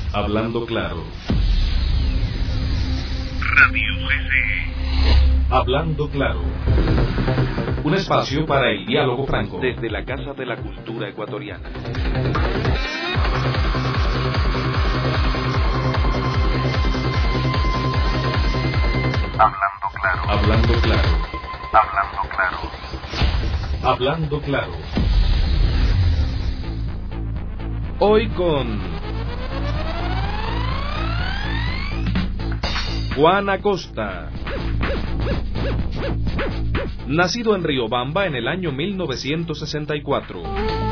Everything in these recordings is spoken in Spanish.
Hablando claro. Radio CC. Hablando claro. Un espacio para el diálogo franco. Desde la Casa de la Cultura Ecuatoriana. Hablando claro. Hablando claro. Hablando claro. Hablando claro. Hoy con Juan Acosta. Nacido en Riobamba en el año 1964.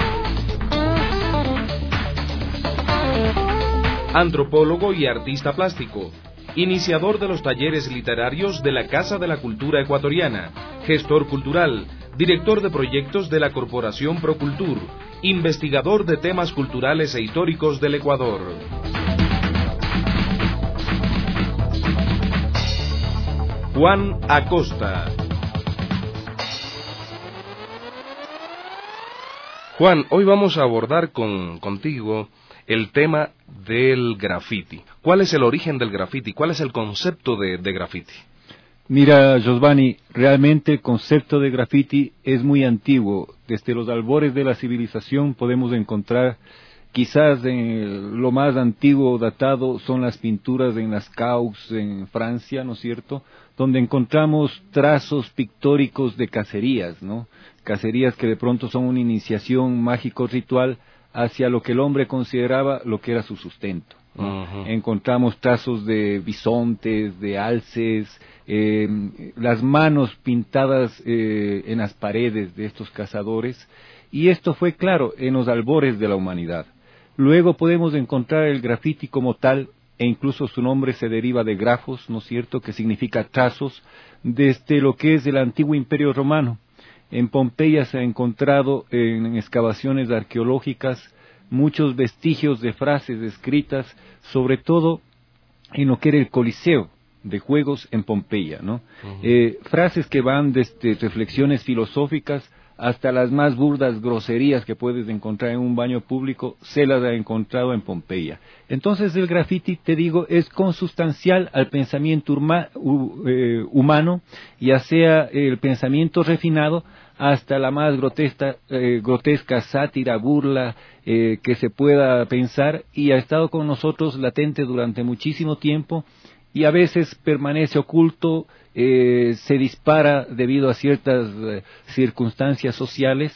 Antropólogo y artista plástico. Iniciador de los talleres literarios de la Casa de la Cultura Ecuatoriana. Gestor cultural. Director de proyectos de la Corporación Procultur. Investigador de temas culturales e históricos del Ecuador. Juan Acosta. Juan, hoy vamos a abordar contigo el tema del graffiti. ¿Cuál es el origen del graffiti? ¿Cuál es el concepto de graffiti? Mira, Giovanni, realmente el concepto de graffiti es muy antiguo. Desde los albores de la civilización podemos encontrar, quizás lo más antiguo datado son las pinturas en Lascaux, en Francia, ¿no es cierto?, donde encontramos trazos pictóricos de cacerías, ¿no? Cacerías que de pronto son una iniciación mágico-ritual hacia lo que el hombre consideraba lo que era su sustento, ¿no? Encontramos trazos de bisontes, de alces, las manos pintadas en las paredes de estos cazadores, y esto fue, claro, en los albores de la humanidad. Luego podemos encontrar el graffiti como tal, e incluso su nombre se deriva de grafos, ¿no es cierto?, que significa trazos, desde lo que es el antiguo Imperio Romano. En Pompeya se ha encontrado en excavaciones arqueológicas muchos vestigios de frases escritas, sobre todo en lo que era el Coliseo de Juegos en Pompeya, ¿no? Frases que van desde reflexiones filosóficas hasta las más burdas groserías que puedes encontrar en un baño público, se las ha encontrado en Pompeya. Entonces el graffiti, te digo, es consustancial al pensamiento humano, ya sea el pensamiento refinado hasta la más grotesca sátira, burla que se pueda pensar, y ha estado con nosotros latente durante muchísimo tiempo, y a veces permanece oculto, se dispara debido a ciertas circunstancias sociales,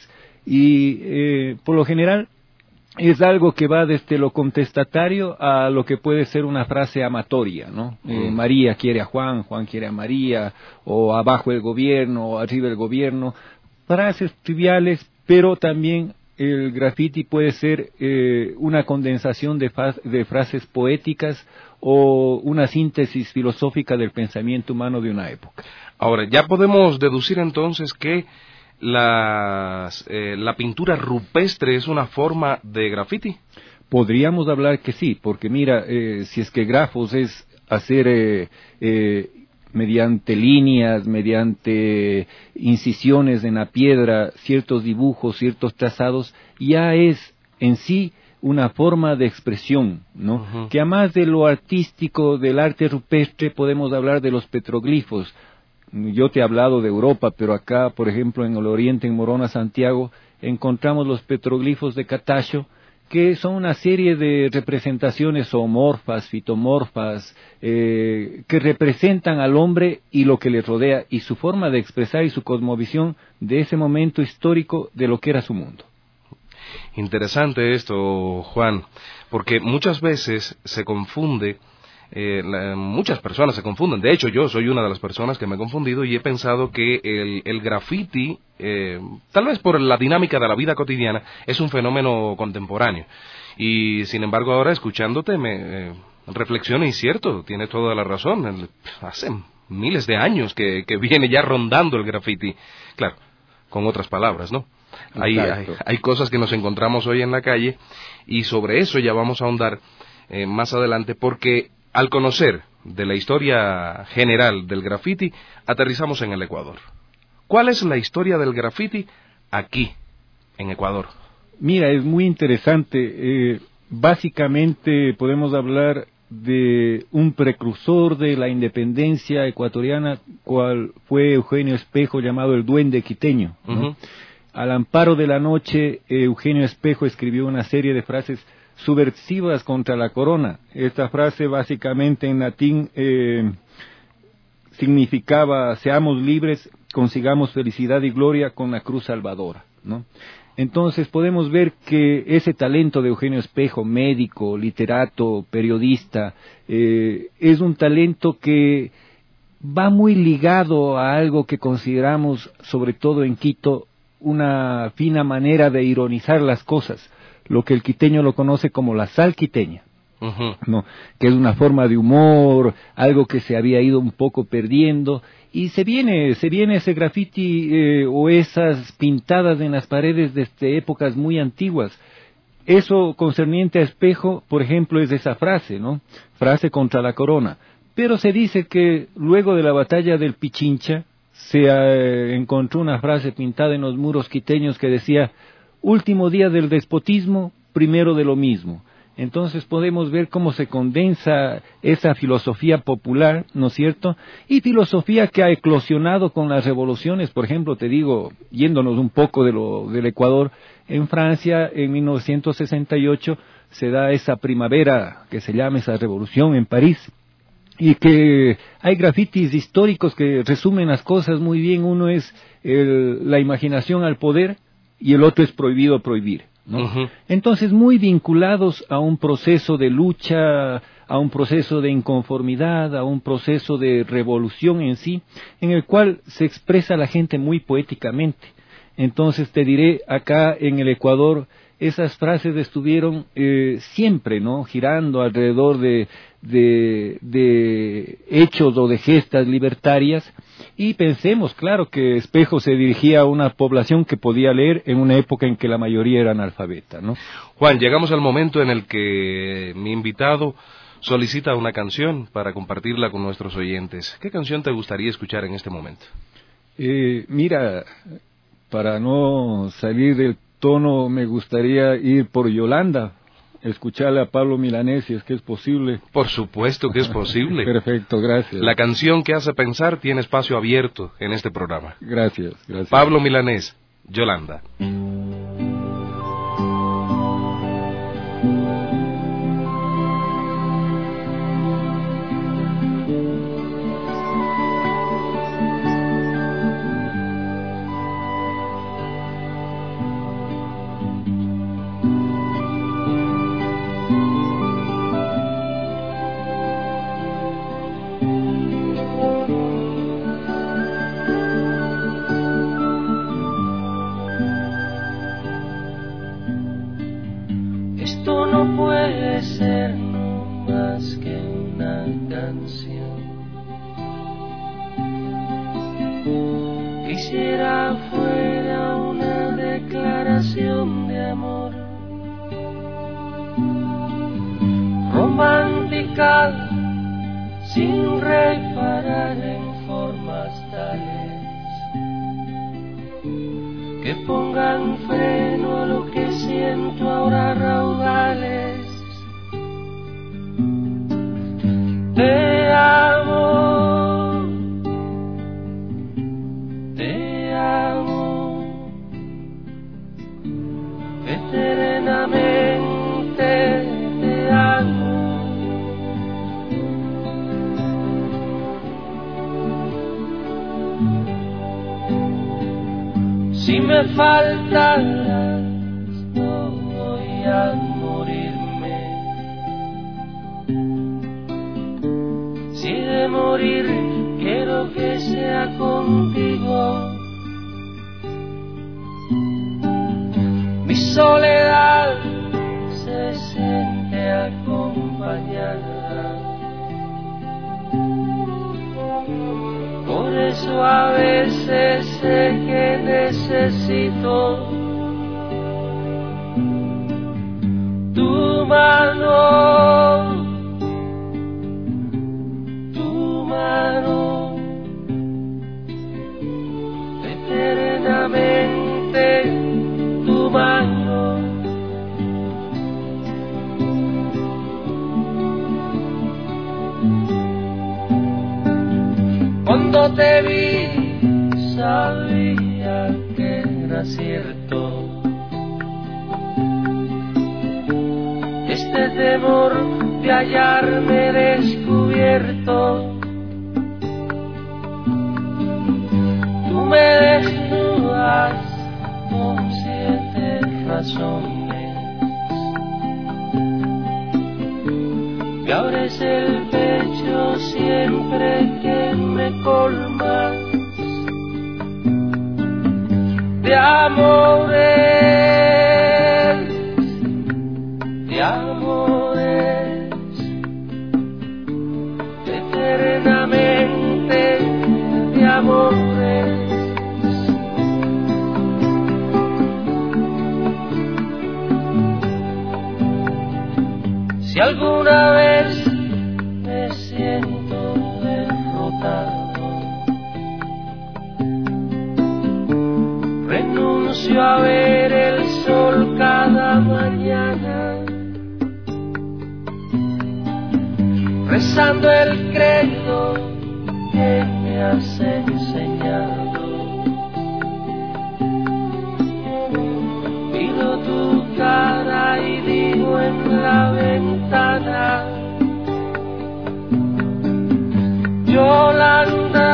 y por lo general es algo que va desde lo contestatario a lo que puede ser una frase amatoria, ¿no? María quiere a Juan, Juan quiere a María, o abajo el gobierno, o arriba el gobierno, frases triviales, pero también el graffiti puede ser una condensación de frases poéticas o una síntesis filosófica del pensamiento humano de una época. Ahora, ya podemos deducir entonces que la pintura rupestre es una forma de graffiti. Podríamos hablar que sí, porque mira, si es que grafos es hacer mediante líneas, mediante incisiones en la piedra, ciertos dibujos, ciertos trazados, ya es en sí una forma de expresión, ¿no? Que además de lo artístico, del arte rupestre, podemos hablar de los petroglifos. Yo te he hablado de Europa, pero acá, por ejemplo, en el Oriente, en Morona, Santiago, encontramos los petroglifos de Catacho, que son una serie de representaciones zoomorfas, fitomorfas, que representan al hombre y lo que le rodea, y su forma de expresar y su cosmovisión de ese momento histórico de lo que era su mundo. Interesante esto, Juan, porque muchas veces se confunde, muchas personas se confunden. De hecho, yo soy una de las personas que me he confundido y he pensado que el graffiti, tal vez por la dinámica de la vida cotidiana, es un fenómeno contemporáneo. Y sin embargo, ahora escuchándote me reflexiono, y cierto, tienes toda la razón. Hace miles de años que viene ya rondando el graffiti. Claro, con otras palabras, ¿no? Hay cosas que nos encontramos hoy en la calle, y sobre eso ya vamos a ahondar más adelante, porque al conocer de la historia general del graffiti, aterrizamos en el Ecuador. ¿Cuál es la historia del graffiti aquí, en Ecuador? Mira, es muy interesante. básicamente podemos hablar de un precursor de la independencia ecuatoriana, cual fue Eugenio Espejo, llamado el Duende Quiteño, ¿no? Ujú. Al amparo de la noche, Eugenio Espejo escribió una serie de frases subversivas contra la corona. Esta frase básicamente en latín significaba: seamos libres, consigamos felicidad y gloria con la cruz salvadora, ¿no? Entonces podemos ver que ese talento de Eugenio Espejo, médico, literato, periodista, es un talento que va muy ligado a algo que consideramos, sobre todo en Quito, una fina manera de ironizar las cosas, lo que el quiteño lo conoce como la sal quiteña, Ujú. ¿no? Que es una forma de humor, algo que se había ido un poco perdiendo, y se viene ese graffiti o esas pintadas en las paredes desde épocas muy antiguas. Eso concerniente a Espejo, por ejemplo, es esa frase, ¿no? Frase contra la corona. Pero se dice que luego de la batalla del Pichincha se encontró una frase pintada en los muros quiteños que decía: último día del despotismo, primero de lo mismo. Entonces podemos ver cómo se condensa esa filosofía popular, ¿no es cierto? Y filosofía que ha eclosionado con las revoluciones. Por ejemplo, te digo, yéndonos un poco del Ecuador, en Francia en 1968 se da esa primavera que se llama esa revolución en París, y que hay grafitis históricos que resumen las cosas muy bien. Uno es la imaginación al poder y el otro es prohibido prohibir, ¿no? Ujú. Entonces, muy vinculados a un proceso de lucha, a un proceso de inconformidad, a un proceso de revolución en sí, en el cual se expresa la gente muy poéticamente. Entonces te diré, acá en el Ecuador, esas frases estuvieron siempre, ¿no?, girando alrededor de hechos o de gestas libertarias. Y pensemos, claro, que Espejo se dirigía a una población que podía leer en una época en que la mayoría era analfabeta, ¿no? Juan, llegamos al momento en el que mi invitado solicita una canción para compartirla con nuestros oyentes. ¿Qué canción te gustaría escuchar en este momento? Mira, para no salir del tono, me gustaría ir por Yolanda, escucharle a Pablo Milanés, si es que es posible. Por supuesto que es posible. Perfecto, gracias. La canción que hace pensar tiene espacio abierto en este programa. Gracias, gracias. Pablo Milanés, Yolanda. Esto no puede ser no más que una canción. Quisiera fuera una declaración de amor romántica, sin reparar en formas tales que pongan freno a lo que siento ahora raudales. Te amo, eternamente te amo. Si me faltas, no voy a morirme. Si de morir quiero que sea contigo. Mi soledad se siente acompañada. Por eso a veces sé que necesito tu mano, eternamente tu mano. Cuando te vi sabía que era cierto este temor de hallarme descubierto. Tú me desnudas con 7 razones, me abres el pecho siempre que me colmas de amores, de amores, eternamente de amores. Si alguna vez me siento derrotado, renuncio a ver el sol cada mañana, rezando el credo que me has enseñado. Miro tu cara y digo en la ventana: Yolanda,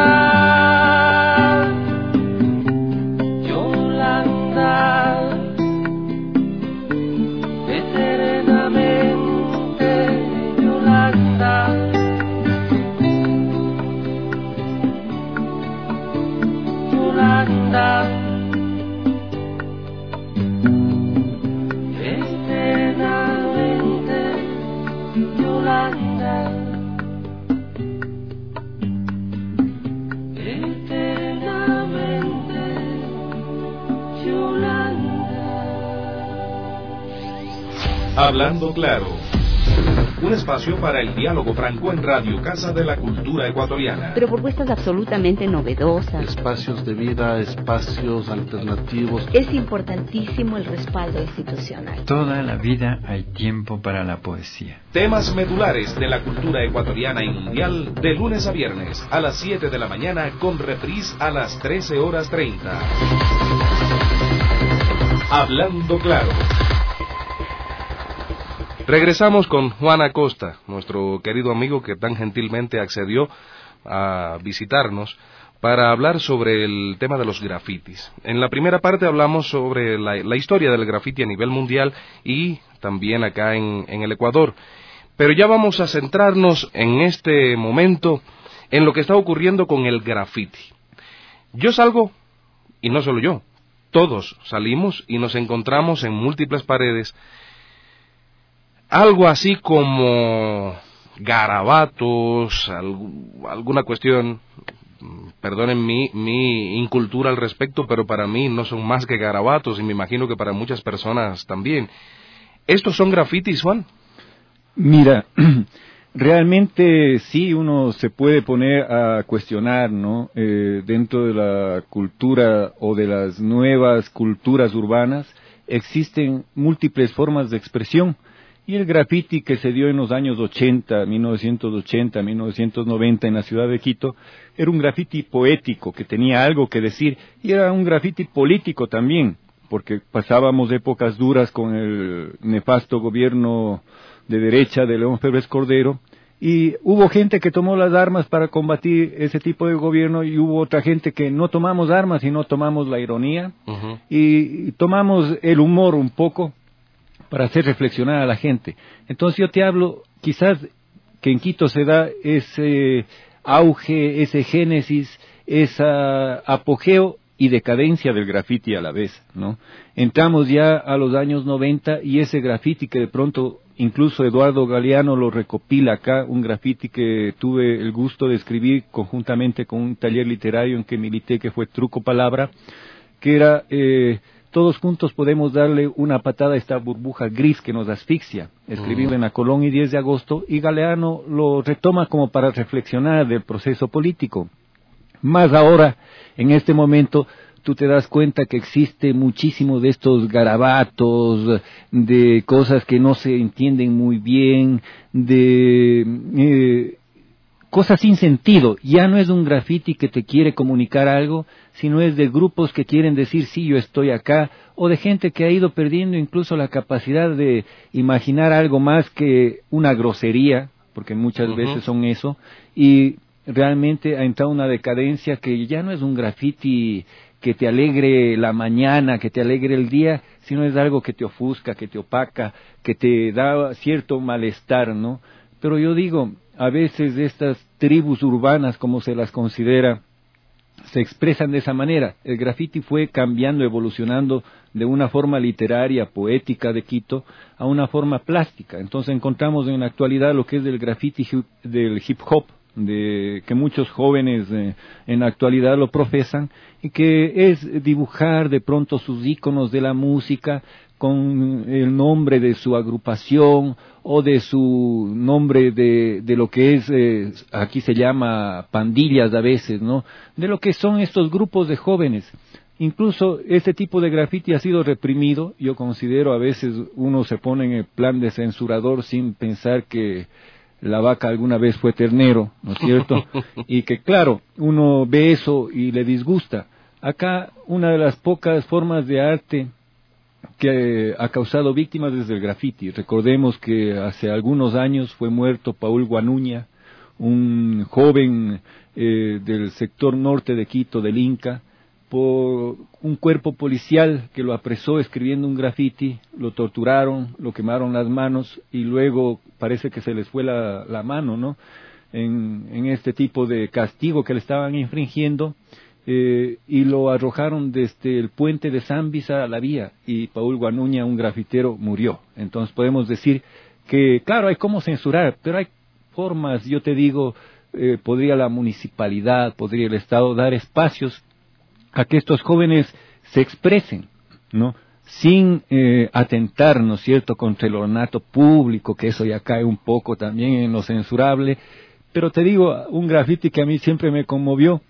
Yolanda, eternamente Yolanda. Yolanda, eternamente Yolanda, eternamente Yolanda. Hablando Claro, un espacio para el diálogo franco en Radio Casa de la Cultura Ecuatoriana. Pero propuestas absolutamente novedosas. Espacios de vida, espacios alternativos. Es importantísimo el respaldo institucional. Toda la vida hay tiempo para la poesía. Temas medulares de la cultura ecuatoriana y mundial de lunes a viernes a las 7 de la mañana con reprise a las 13:30. Hablando Claro. Regresamos con Juan Acosta, nuestro querido amigo que tan gentilmente accedió a visitarnos para hablar sobre el tema de los grafitis. En la primera parte hablamos sobre la historia del grafiti a nivel mundial y también acá en el Ecuador. Pero ya vamos a centrarnos en este momento en lo que está ocurriendo con el grafiti. Yo salgo, y no solo yo, todos salimos y nos encontramos en múltiples paredes algo así como garabatos, alguna cuestión, perdonen mi incultura al respecto, pero para mí no son más que garabatos y me imagino que para muchas personas también. ¿Estos son grafitis, Juan? Mira, realmente sí uno se puede poner a cuestionar, ¿no? Dentro de la cultura o de las nuevas culturas urbanas existen múltiples formas de expresión. Y el graffiti que se dio en los años 80, 1980, 1990 en la ciudad de Quito, era un graffiti poético que tenía algo que decir y era un graffiti político también, porque pasábamos épocas duras con el nefasto gobierno de derecha de León Febres Cordero y hubo gente que tomó las armas para combatir ese tipo de gobierno y hubo otra gente que no tomamos armas y no tomamos la ironía y tomamos el humor un poco para hacer reflexionar a la gente. Entonces yo te hablo, quizás que en Quito se da ese auge, ese génesis, ese apogeo y decadencia del grafiti a la vez, ¿no? Entramos ya a los años 90 y ese grafiti que de pronto incluso Eduardo Galeano lo recopila acá, un grafiti que tuve el gusto de escribir conjuntamente con un taller literario en que milité, que fue Truco Palabra, que era todos juntos podemos darle una patada a esta burbuja gris que nos asfixia, escribirlo en la Colón y 10 de agosto, y Galeano lo retoma como para reflexionar del proceso político. Más ahora, en este momento, tú te das cuenta que existe muchísimo de estos garabatos, de cosas que no se entienden muy bien, de cosas sin sentido. Ya no es un graffiti que te quiere comunicar algo, sino es de grupos que quieren decir sí, yo estoy acá, o de gente que ha ido perdiendo incluso la capacidad de imaginar algo más que una grosería, porque muchas veces son eso, y realmente ha entrado una decadencia que ya no es un graffiti que te alegre la mañana, que te alegre el día, sino es algo que te ofusca, que te opaca, que te da cierto malestar, ¿no? Pero yo digo, a veces estas tribus urbanas, como se las considera, se expresan de esa manera. El graffiti fue cambiando, evolucionando de una forma literaria, poética de Quito, a una forma plástica. Entonces encontramos en la actualidad lo que es del graffiti del hip hop, de que muchos jóvenes en la actualidad lo profesan, y que es dibujar de pronto sus íconos de la música con el nombre de su agrupación o de su nombre de lo que es, aquí se llama pandillas a veces, ¿no? De lo que son estos grupos de jóvenes. Incluso este tipo de graffiti ha sido reprimido. Yo considero a veces uno se pone en el plan de censurador sin pensar que la vaca alguna vez fue ternero, ¿no es cierto? Y que claro, uno ve eso y le disgusta. Acá una de las pocas formas de arte que ha causado víctimas es el graffiti. Recordemos que hace algunos años fue muerto Paul Guanuña, un joven del sector norte de Quito, del Inca, por un cuerpo policial que lo apresó escribiendo un graffiti, lo torturaron, lo quemaron las manos y luego parece que se les fue la mano, ¿no? En este tipo de castigo que le estaban infringiendo, y lo arrojaron desde el puente de Zambisa a la vía, y Paul Guanuña, un grafitero, murió. Entonces podemos decir que, claro, hay cómo censurar, pero hay formas, yo te digo, podría la municipalidad, podría el Estado dar espacios a que estos jóvenes se expresen, ¿no? Sin atentar, ¿no es cierto?, contra el ornato público, que eso ya cae un poco también en lo censurable. Pero te digo, un grafiti que a mí siempre me conmovió,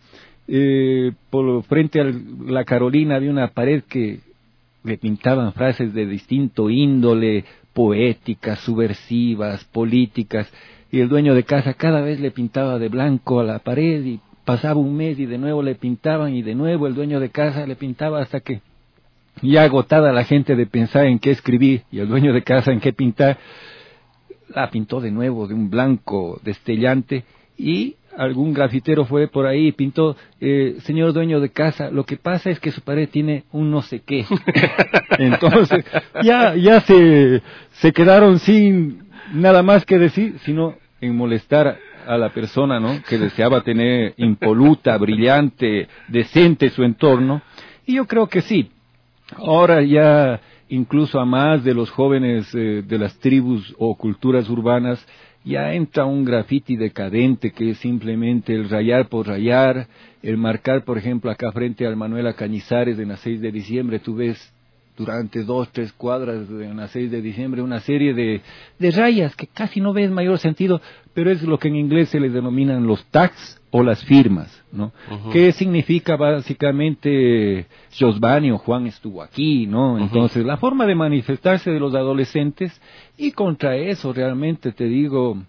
por frente a la Carolina había una pared que le pintaban frases de distinto índole, poéticas, subversivas, políticas, y el dueño de casa cada vez le pintaba de blanco a la pared, y pasaba un mes y de nuevo le pintaban, y de nuevo el dueño de casa le pintaba, hasta que ya agotada la gente de pensar en qué escribir y el dueño de casa en qué pintar, la pintó de nuevo de un blanco destellante. Y algún grafitero fue por ahí y pintó, señor dueño de casa, lo que pasa es que su pared tiene un no sé qué. Entonces ya se quedaron sin nada más que decir, sino en molestar a la persona, ¿no?, que deseaba tener impoluta, brillante, decente su entorno. Y yo creo que sí, ahora ya incluso a más de los jóvenes de las tribus o culturas urbanas, ya entra un grafiti decadente que es simplemente el rayar por rayar, el marcar, por ejemplo, acá frente al Manuela Cañizares en la 6 de diciembre, tú ves durante 2-3 cuadras en la 6 de diciembre una serie de rayas que casi no ves mayor sentido, pero es lo que en inglés se les denominan los tags o las firmas, ¿no? ¿Qué significa básicamente Josvani o Juan estuvo aquí, ¿no? Entonces, la forma de manifestarse de los adolescentes, y contra eso realmente te digo,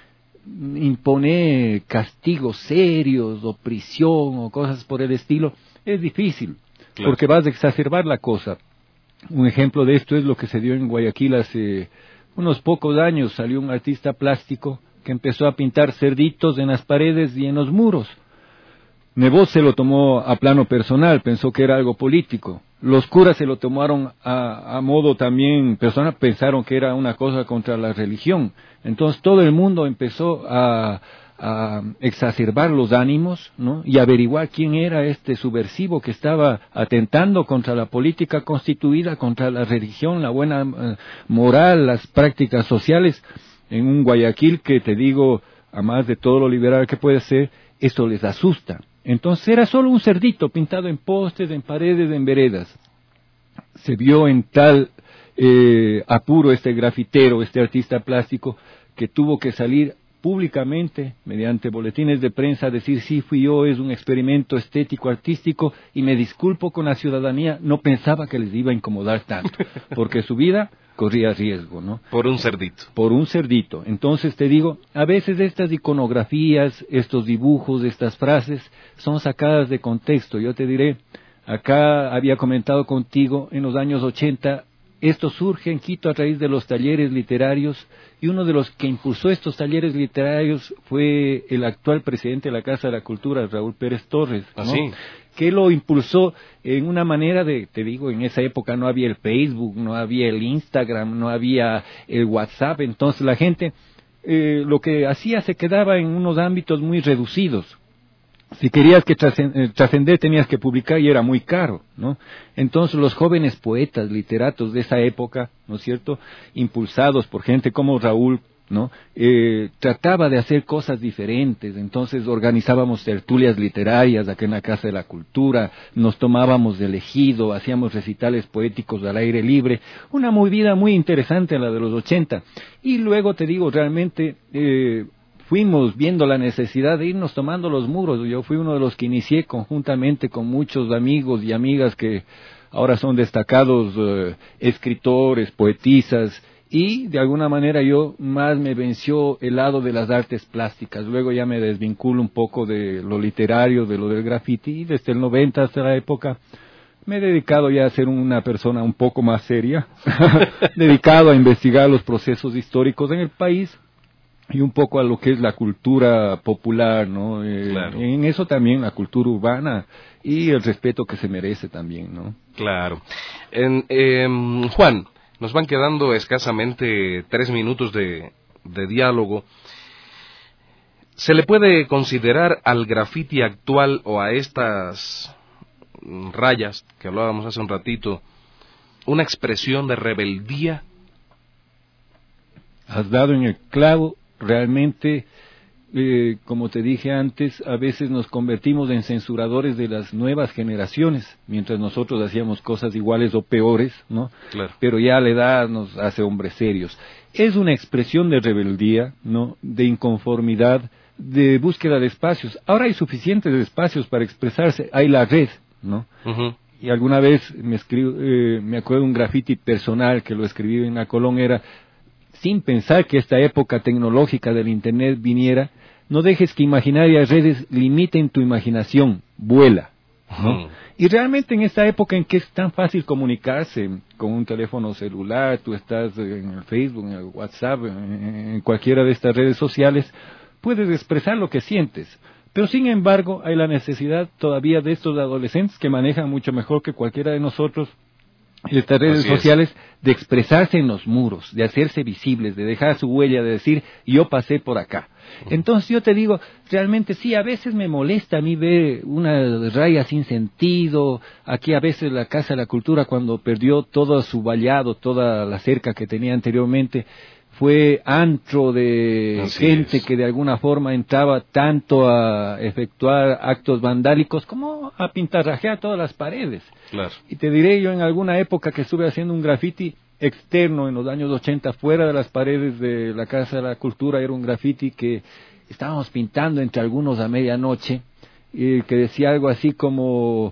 impone castigos serios o prisión o cosas por el estilo, es difícil, claro, porque vas a exacerbar la cosa. Un ejemplo de esto es lo que se dio en Guayaquil hace unos pocos años. Salió un artista plástico que empezó a pintar cerditos en las paredes y en los muros. Nebot se lo tomó a plano personal, pensó que era algo político. Los curas se lo tomaron a modo también personal, pensaron que era una cosa contra la religión. Entonces todo el mundo empezó a exacerbar los ánimos, ¿no?, y averiguar quién era este subversivo que estaba atentando contra la política constituida, contra la religión, la buena moral, las prácticas sociales, en un Guayaquil que, te digo, a más de todo lo liberal que puede ser, esto les asusta. Entonces era solo un cerdito pintado en postes, en paredes, en veredas. Se vio en tal apuro este grafitero, este artista plástico, que tuvo que salir públicamente, mediante boletines de prensa, decir sí, fui yo, es un experimento estético, artístico, y me disculpo con la ciudadanía, no pensaba que les iba a incomodar tanto, porque su vida corría riesgo, ¿no? Por un cerdito. Por un cerdito. Entonces te digo, a veces estas iconografías, estos dibujos, estas frases son sacadas de contexto. Yo te diré, acá había comentado contigo en los años 80, esto surge en Quito a raíz de los talleres literarios, y uno de los que impulsó estos talleres literarios fue el actual presidente de la Casa de la Cultura, Raúl Pérez Torres, ¿no? ¿Así? Que lo impulsó en una manera de, te digo, en esa época no había el Facebook, no había el Instagram, no había el WhatsApp, entonces la gente lo que hacía se quedaba en unos ámbitos muy reducidos. Si querías que trascender tenías que publicar y era muy caro, ¿no? Entonces los jóvenes poetas, literatos de esa época, ¿no es cierto?, impulsados por gente como Raúl, ¿no?, trataba de hacer cosas diferentes. Entonces organizábamos tertulias literarias aquí en la Casa de la Cultura, nos tomábamos del ejido, hacíamos recitales poéticos al aire libre, una movida muy interesante la de los 80. Y luego te digo, realmente fuimos viendo la necesidad de irnos tomando los muros. Yo fui uno de los que inicié conjuntamente con muchos amigos y amigas que ahora son destacados escritores, poetisas, y de alguna manera yo más me venció el lado de las artes plásticas. Luego ya me desvinculo un poco de lo literario, de lo del graffiti, y desde el 90 hasta la época me he dedicado ya a ser una persona un poco más seria, dedicado a investigar los procesos históricos en el país y un poco a lo que es la cultura popular, ¿no? Claro. En eso también la cultura urbana y el respeto que se merece también, ¿no? Claro. Juan, nos van quedando escasamente 3 minutos de diálogo. ¿Se le puede considerar al graffiti actual o a estas rayas que hablábamos hace un ratito una expresión de rebeldía? Has dado en el clavo. Realmente, como te dije antes, a veces nos convertimos en censuradores de las nuevas generaciones, mientras nosotros hacíamos cosas iguales o peores, ¿no? Claro. Pero ya la edad nos hace hombres serios. Es una expresión de rebeldía, ¿no?, de inconformidad, de búsqueda de espacios. Ahora hay suficientes espacios para expresarse, hay la red, ¿no? Uh-huh. Y alguna vez me acuerdo de un graffiti personal que lo escribí en la Colón, era: sin pensar que esta época tecnológica del Internet viniera, no dejes que imaginarias redes limiten tu imaginación, vuela, ¿no? Y realmente en esta época en que es tan fácil comunicarse con un teléfono celular, tú estás en el Facebook, en el WhatsApp, en cualquiera de estas redes sociales, puedes expresar lo que sientes. Pero sin embargo hay la necesidad todavía de estos adolescentes que manejan mucho mejor que cualquiera de nosotros estas redes sociales, de expresarse en los muros, de hacerse visibles, de dejar su huella, de decir: yo pasé por acá. Entonces yo te digo, realmente sí, a veces me molesta a mí ver una raya sin sentido. Aquí a veces la Casa de la Cultura, cuando perdió todo su vallado, toda la cerca que tenía anteriormente, fue antro de gente que de alguna forma entraba tanto a efectuar actos vandálicos como a pintarrajear todas las paredes. Claro. Y te diré, yo en alguna época que estuve haciendo un graffiti externo en los años 80, fuera de las paredes de la Casa de la Cultura, era un graffiti que estábamos pintando entre algunos a medianoche, que decía algo así como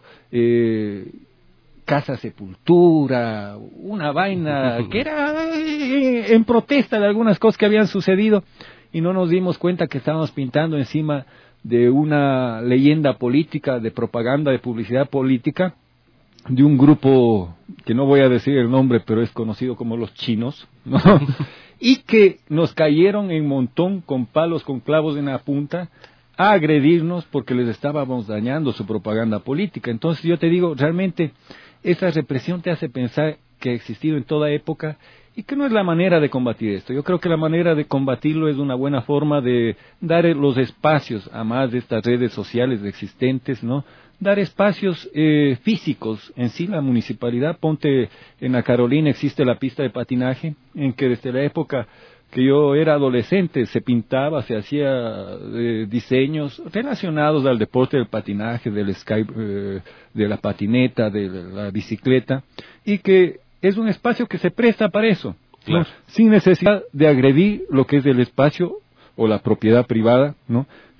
Casa Sepultura, una vaina que era en protesta de algunas cosas que habían sucedido, y no nos dimos cuenta que estábamos pintando encima de una leyenda política, de propaganda, de publicidad política, de un grupo que no voy a decir el nombre, pero es conocido como los chinos, ¿no? Y que nos cayeron en montón con palos, con clavos en la punta, a agredirnos porque les estábamos dañando su propaganda política. Entonces yo te digo, realmente esa represión te hace pensar que ha existido en toda época y que no es la manera de combatir esto. Yo creo que la manera de combatirlo es una buena forma de dar los espacios a más de estas redes sociales existentes, ¿no? Dar espacios físicos. En sí, la municipalidad, ponte en la Carolina, existe la pista de patinaje, en que desde la época que yo era adolescente se pintaba, se hacía diseños relacionados al deporte del patinaje, del de la patineta, de la bicicleta, y que es un espacio que se presta para eso, claro, ¿no? Sin necesidad de agredir lo que es el espacio o la propiedad privada, ¿no?,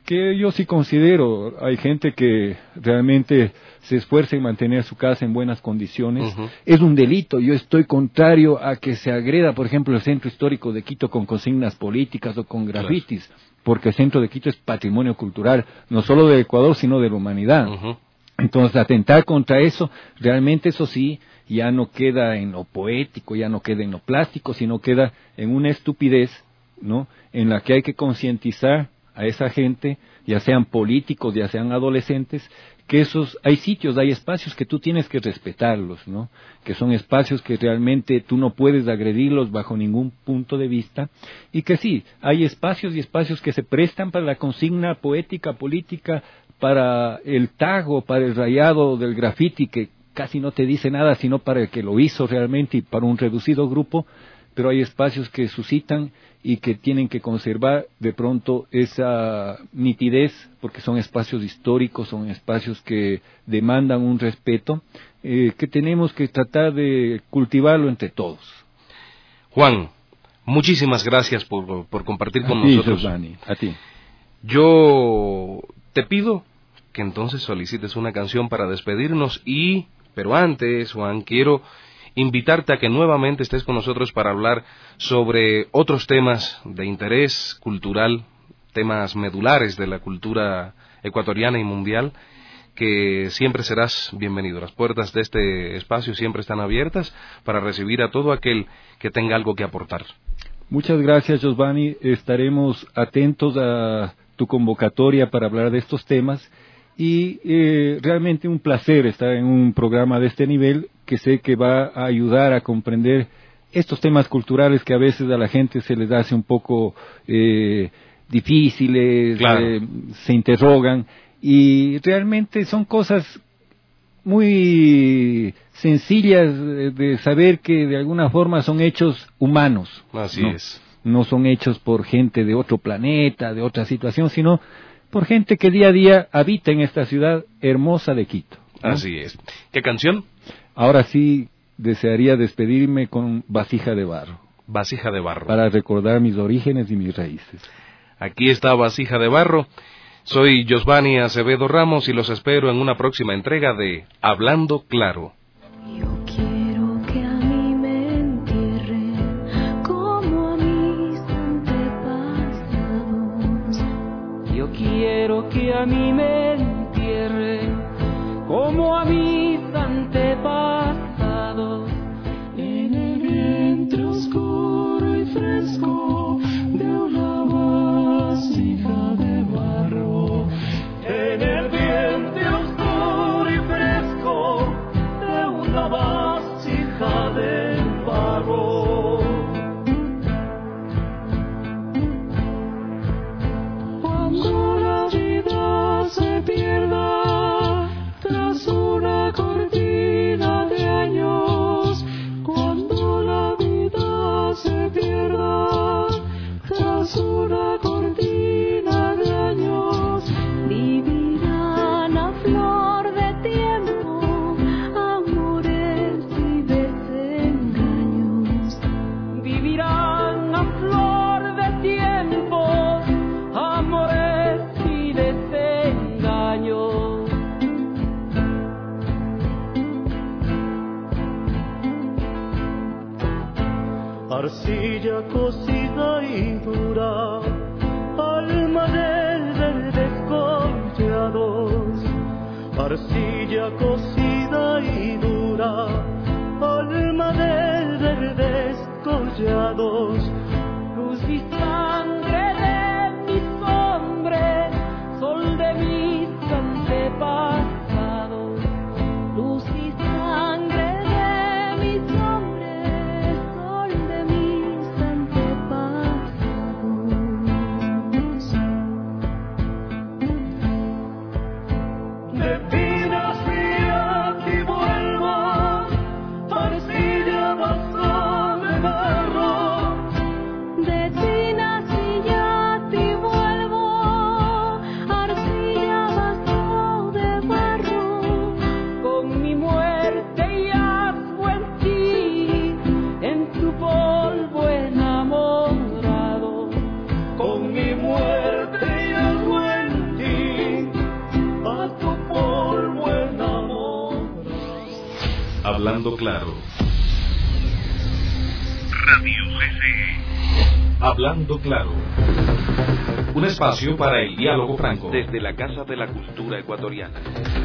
que yo sí considero, hay gente que realmente se esfuerza en mantener su casa en buenas condiciones. Es un delito. Yo estoy contrario a que se agreda, por ejemplo, el centro histórico de Quito con consignas políticas o con grafitis, porque el centro de Quito es patrimonio cultural, no solo del Ecuador, sino de la humanidad. Entonces, atentar contra eso, realmente eso sí, ya no queda en lo poético, ya no queda en lo plástico, sino queda en una estupidez, ¿no?, en la que hay que concientizar a esa gente, ya sean políticos, ya sean adolescentes, que hay sitios, hay espacios que tú tienes que respetarlos, ¿no?, que son espacios que realmente tú no puedes agredirlos bajo ningún punto de vista, y que sí, hay espacios y espacios que se prestan para la consigna poética, política, para el tag o para el rayado del graffiti, que casi no te dice nada, sino para el que lo hizo realmente y para un reducido grupo, pero hay espacios que suscitan y que tienen que conservar de pronto esa nitidez, porque son espacios históricos, son espacios que demandan un respeto, que tenemos que tratar de cultivarlo entre todos. Juan, muchísimas gracias por compartir con nosotros. Giovanni, a ti. Yo te pido que entonces solicites una canción para despedirnos pero antes, Juan, quiero invitarte a que nuevamente estés con nosotros para hablar sobre otros temas de interés cultural, temas medulares de la cultura ecuatoriana y mundial, que siempre serás bienvenido. Las puertas de este espacio siempre están abiertas para recibir a todo aquel que tenga algo que aportar. Muchas gracias, Giovanni. Estaremos atentos a tu convocatoria para hablar de estos temas. Y realmente un placer estar en un programa de este nivel, que sé que va a ayudar a comprender estos temas culturales que a veces a la gente se les hace un poco difíciles, se interrogan, y realmente son cosas muy sencillas de saber que de alguna forma son hechos humanos. Así es. No son hechos por gente de otro planeta, de otra situación, sino por gente que día a día habita en esta ciudad hermosa de Quito, ¿no? Así es. ¿Qué canción? Ahora sí desearía despedirme con Vasija de Barro. Vasija de Barro. Para recordar mis orígenes y mis raíces. Aquí está Vasija de Barro. Soy Giovanni Acevedo Ramos y los espero en una próxima entrega de Hablando Claro. Quiero que a mí me entierren como a mis antepasados, en el vientre oscuro y fresco de una vasija de barro, en el vientre oscuro y fresco de una vasija de barro. Se pierda tras una cortina de años, cuando la vida se pierda tras una cortina de años, vivirán a flor de tiempo amores y desengaños, vivirán a flor de tiempo amores y desengaños. Arcilla cocida y dura, alma de verdes collados. Arcilla cocida y dura, alma de verdes collados. Luz y sangre de mis hombres, sol de mis antepasados. Luz y sangre de mis hombres, sol de mis antepasados. De pinas mías y vuelvo, arcilla vaso de barro, Hablando claro. Radio CCE. Hablando claro. Un espacio para el diálogo franco desde la Casa de la Cultura Ecuatoriana.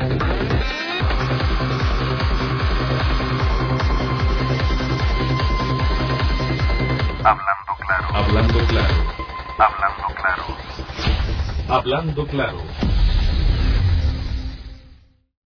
Hablando claro. Hablando claro. Hablando claro. Hablando claro.